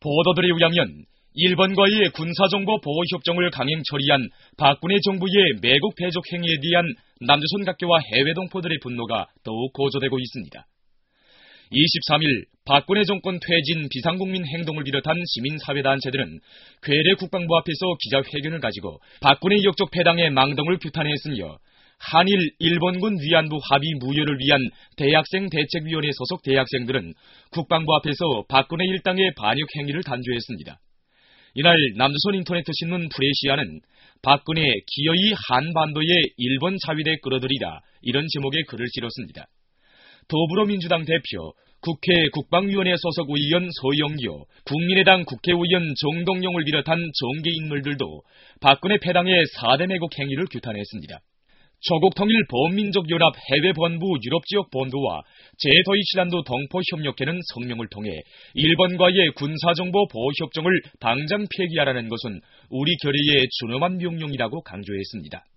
보도들에 의하면 일본과의 군사정보 보호협정을 강행 처리한 박근혜 정부의 매국 배족 행위에 대한 남조선 각계와 해외 동포들의 분노가 더욱 고조되고 있습니다. 23일 박근혜 정권 퇴진 비상국민 행동을 비롯한 시민사회단체들은 괴뢰 국방부 앞에서 기자회견을 가지고 박근혜 역적 패당의 망동을 규탄했으며 한일 일본군 위안부 합의 무효를 위한 대학생 대책위원회 소속 대학생들은 국방부 앞에서 박근혜 일당의 반역 행위를 단죄했습니다. 이날 남조선 인터ネット신문 프레시아는 박근혜 기어이 한반도에 일본 자위대 끌어들이다 이런 제목의 글을 실었습니다. 더불어민주당 대표, 국회 국방위원회 소속 의원 서영교, 국민의당 국회의원 정동영을 비롯한 정계 인물들도 박근혜 패당의 4대 매국 행위를 규탄했습니다. 조국통일범민족연합 해외본부 유럽지역본부와 제더이슬란드 동포협력회는 성명을 통해 일본과의 군사정보 보호협정을 당장 폐기하라는 것은 우리 결의의 준엄한 명령이라고 강조했습니다.